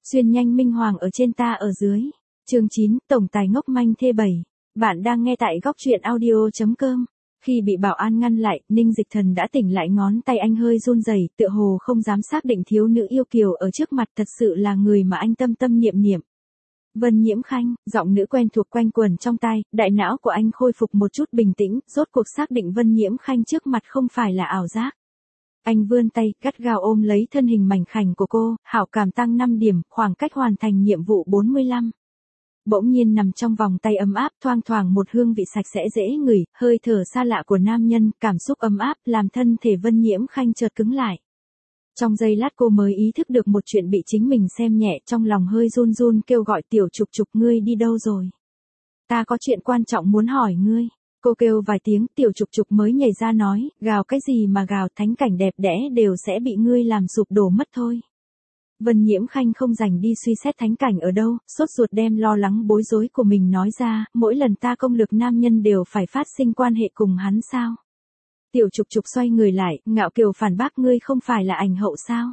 Xuyên nhanh minh hoàng ở trên ta ở dưới. Chương 9, tổng tài ngốc manh thê 7. Bạn đang nghe tại góc truyện audio.com. Khi bị bảo an ngăn lại, Ninh Dịch Thần đã tỉnh lại, ngón tay anh hơi run rẩy, tựa hồ không dám xác định thiếu nữ yêu kiều ở trước mặt thật sự là người mà anh tâm tâm niệm niệm. Vân Nhiễm Khanh, giọng nữ quen thuộc quanh quẩn trong tai, đại não của anh khôi phục một chút bình tĩnh, rốt cuộc xác định Vân Nhiễm Khanh trước mặt không phải là ảo giác. Anh vươn tay, gắt gao ôm lấy thân hình mảnh khảnh của cô, hảo cảm tăng 5 điểm, khoảng cách hoàn thành nhiệm vụ 45. Bỗng nhiên nằm trong vòng tay ấm áp, thoang thoảng một hương vị sạch sẽ dễ ngửi, hơi thở xa lạ của nam nhân, cảm xúc ấm áp, làm thân thể Vân Nhiễm Khanh chợt cứng lại. Trong giây lát cô mới ý thức được một chuyện bị chính mình xem nhẹ, trong lòng hơi run run kêu gọi Tiểu Trục Trục, ngươi đi đâu rồi? Ta có chuyện quan trọng muốn hỏi ngươi. Cô kêu vài tiếng, Tiểu Trục Trục mới nhảy ra nói, gào cái gì mà gào, thánh cảnh đẹp đẽ đều sẽ bị ngươi làm sụp đổ mất thôi. Vân Nhiễm Khanh không dành đi suy xét thánh cảnh ở đâu, sốt ruột đem lo lắng bối rối của mình nói ra, mỗi lần ta công lực nam nhân đều phải phát sinh quan hệ cùng hắn sao? Tiểu Trục Trục xoay người lại, ngạo kiều phản bác, ngươi không phải là ảnh hậu sao?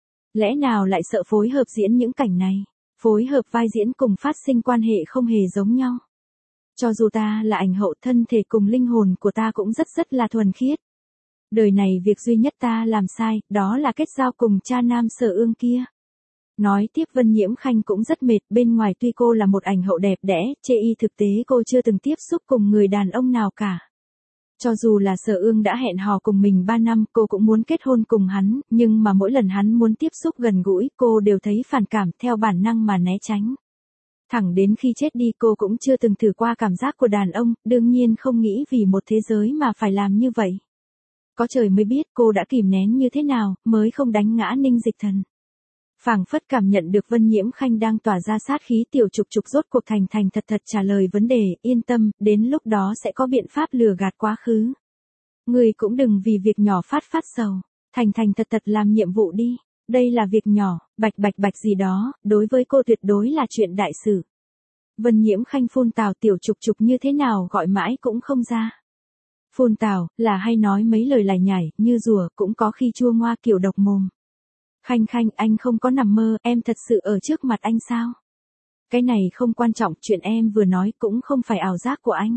Lẽ nào lại sợ phối hợp diễn những cảnh này? Phối hợp vai diễn cùng phát sinh quan hệ không hề giống nhau. Cho dù ta là ảnh hậu, thân thể cùng linh hồn của ta cũng rất là thuần khiết. Đời này việc duy nhất ta làm sai, đó là kết giao cùng cha nam Sở Ương kia. Nói tiếp Vân Nhiễm Khanh cũng rất mệt, bên ngoài tuy cô là một ảnh hậu đẹp đẽ, chê y thực tế cô chưa từng tiếp xúc cùng người đàn ông nào cả. Cho dù là Sở Ương đã hẹn hò cùng mình 3 năm, cô cũng muốn kết hôn cùng hắn, nhưng mà mỗi lần hắn muốn tiếp xúc gần gũi, cô đều thấy phản cảm, theo bản năng mà né tránh. Thẳng đến khi chết đi cô cũng chưa từng thử qua cảm giác của đàn ông, đương nhiên không nghĩ vì một thế giới mà phải làm như vậy. Có trời mới biết cô đã kìm nén như thế nào, mới không đánh ngã Ninh Dịch Thần. Phảng phất cảm nhận được Vân Nhiễm Khanh đang tỏa ra sát khí, Tiểu Trục Trục rốt cuộc thành thật trả lời vấn đề, yên tâm, đến lúc đó sẽ có biện pháp lừa gạt quá khứ. Người cũng đừng vì việc nhỏ phát sầu, thành thật làm nhiệm vụ đi, đây là việc nhỏ, bạch gì đó, đối với cô tuyệt đối là chuyện đại sự. Vân Nhiễm Khanh phun tào, Tiểu Trục Trục như thế nào gọi mãi cũng không ra. Phun tào, là hay nói mấy lời lải nhải, như rùa, cũng có khi chua ngoa kiểu độc mồm. Khanh, anh không có nằm mơ, em thật sự ở trước mặt anh sao? Cái này không quan trọng, chuyện em vừa nói cũng không phải ảo giác của anh.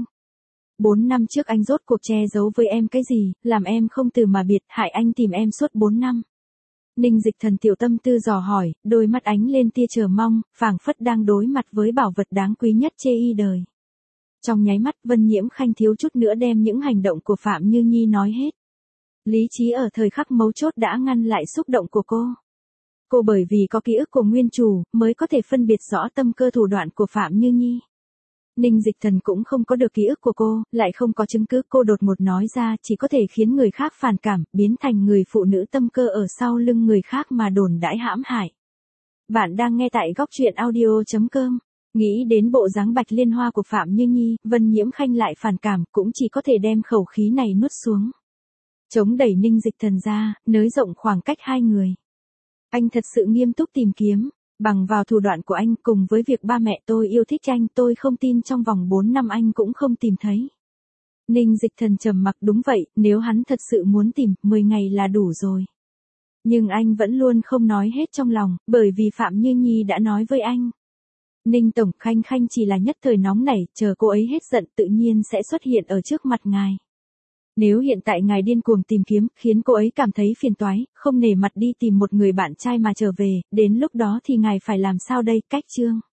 4 năm trước anh rốt cuộc che giấu với em cái gì, làm em không từ mà biệt, hại anh tìm em suốt 4 năm. Ninh Dịch Thần tiểu tâm tư dò hỏi, đôi mắt ánh lên tia chờ mong, phảng phất đang đối mặt với bảo vật đáng quý nhất chê y đời. Trong nháy mắt Vân Nhiễm Khanh thiếu chút nữa đem những hành động của Phạm Như Nhi nói hết. Lý trí ở thời khắc mấu chốt đã ngăn lại xúc động của cô. Cô bởi vì có ký ức của nguyên chủ, mới có thể phân biệt rõ tâm cơ thủ đoạn của Phạm Như Nhi. Ninh Dịch Thần cũng không có được ký ức của cô, lại không có chứng cứ, cô đột ngột nói ra chỉ có thể khiến người khác phản cảm, biến thành người phụ nữ tâm cơ ở sau lưng người khác mà đồn đãi hãm hại. Bạn đang nghe tại góc truyện audio.com. Nghĩ đến bộ dáng bạch liên hoa của Phạm Như Nhi, Vân Nhiễm Khanh lại phản cảm, cũng chỉ có thể đem khẩu khí này nuốt xuống. Chống đẩy Ninh Dịch Thần ra, nới rộng khoảng cách hai người. Anh thật sự nghiêm túc tìm kiếm, bằng vào thủ đoạn của anh cùng với việc ba mẹ tôi yêu thích anh, tôi không tin trong vòng 4 năm anh cũng không tìm thấy. Ninh Dịch Thần trầm mặc, đúng vậy, nếu hắn thật sự muốn tìm, 10 ngày là đủ rồi. Nhưng anh vẫn luôn không nói hết trong lòng, bởi vì Phạm Như Nhi đã nói với anh. Ninh Tổng, Khanh chỉ là nhất thời nóng nảy, chờ cô ấy hết giận tự nhiên sẽ xuất hiện ở trước mặt ngài. Nếu hiện tại ngài điên cuồng tìm kiếm, khiến cô ấy cảm thấy phiền toái, không nể mặt đi tìm một người bạn trai mà trở về, đến lúc đó thì ngài phải làm sao đây, cách chương.